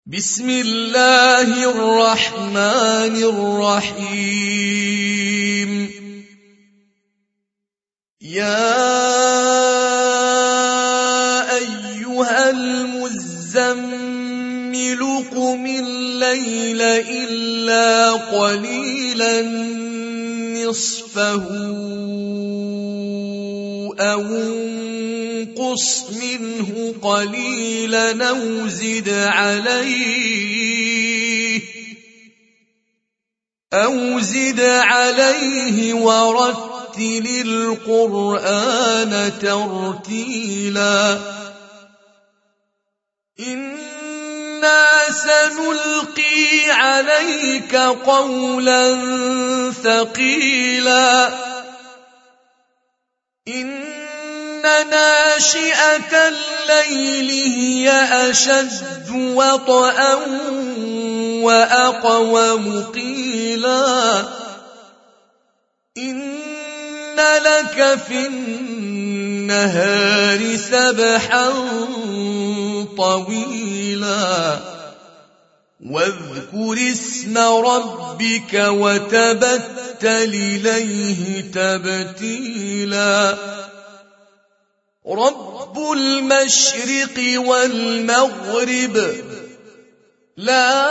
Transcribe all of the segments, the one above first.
بسم الله الرحمن الرحيم. يا أيها المزمل قم الليل إلا قليلا نصفه أو انقص منه قليلا أو زد عليه ورتل القرآن ترتيلا. إنا سنلقي عليك قولا ثقيلا. إن ناشئة الليل هي أشد وطئا وأقوم قيلا. إن لك في النهار سبحا طويلا. واذكر اسم ربك وتبتل إليه تبتيلا. رب المشرق والمغرب لا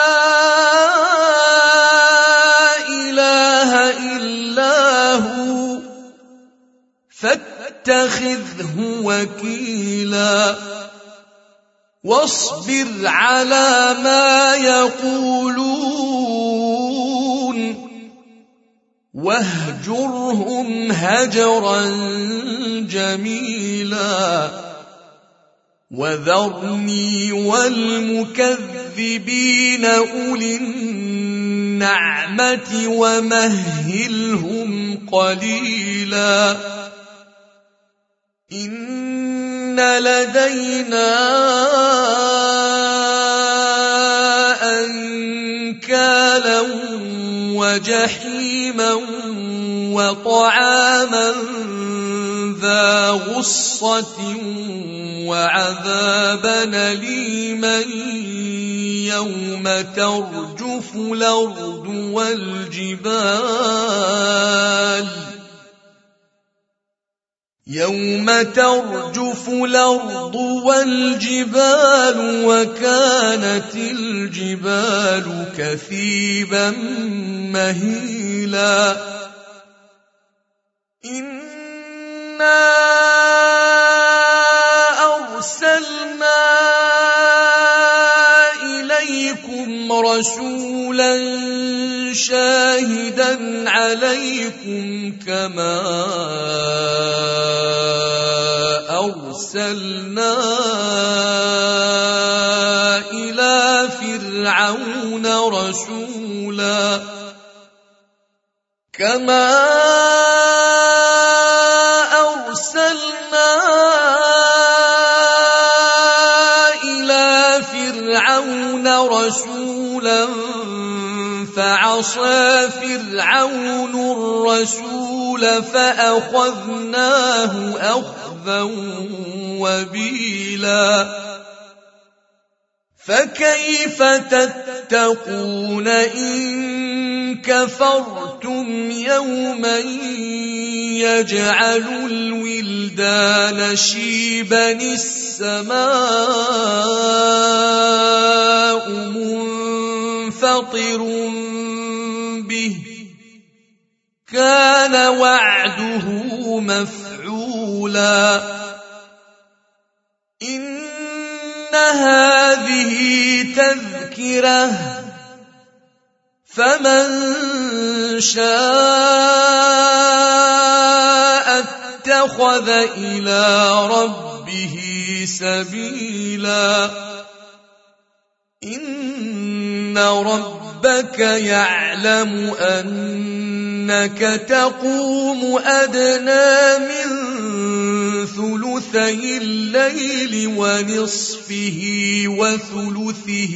إله إلا هو فاتخذه وكيلا. واصبر على ما يقولون واهجرهم هجرا جميلا. وذرني والمكذبين أولي النعمة ومهلهم قليلا. إن لدينا أنكالا وجحيما وطعاما ذا غصة وعذابا أليما يوم ترجف الأرض والجبال وكانت الجبال كثيبا مهيلا. إنا أرسلنا إليكم رسولا شاهدا عليكم كما أرسلنا إلى فرعون رسولا. فعصى فرعون الرسول فأخذناه أخذا وبيلا. فكيف تتقون إن كفرتم يوما يجعل الولدان شيبا السماء منفطر به كان وعده مفعولا. إن هذه تذكرة فمن شاء اتخذ إلى ربه سبيلا. إن ربك يعلم أنك تقوم أدنى من ثلثي الليل ونصفه وثلثه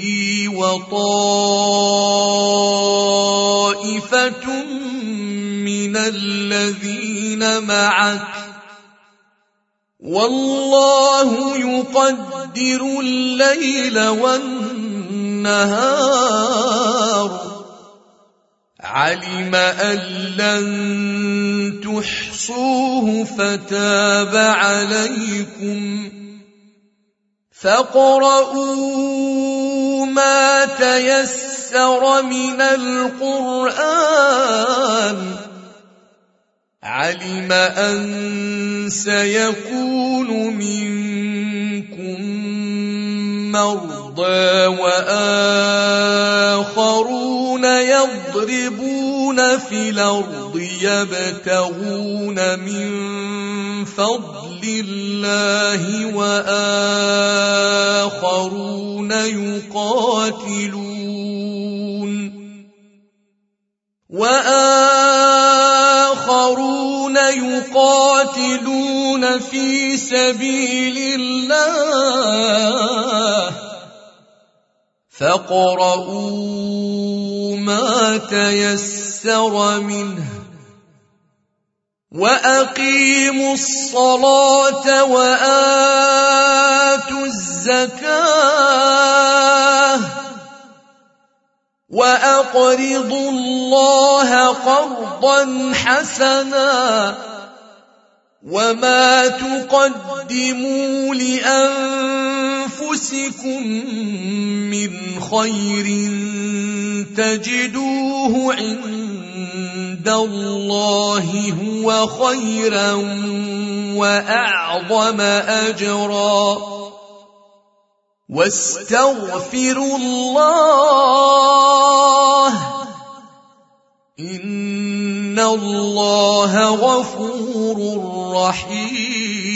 وطائفة من الذين معك والله يقدر الليل والنهار النهار علم أن لن تحصوه فتاب عليكم فاقرؤوا ما تيسر من القرآن علم أن سيكون منكم مرضى وآخرون يضربون في الأرض يبتغون من فضل الله وآخرون يقاتلون في سبيل الله فاقرؤوا ما تيسر منه وأقيموا الصلاة وآتوا الزكاة وأقرضوا الله قرضا حسنا وما تقدموا لأنفسكم من خير تجدوه عند الله هو خيرا وأعظم أجرا واستغفروا الله إن الله غفور رحيم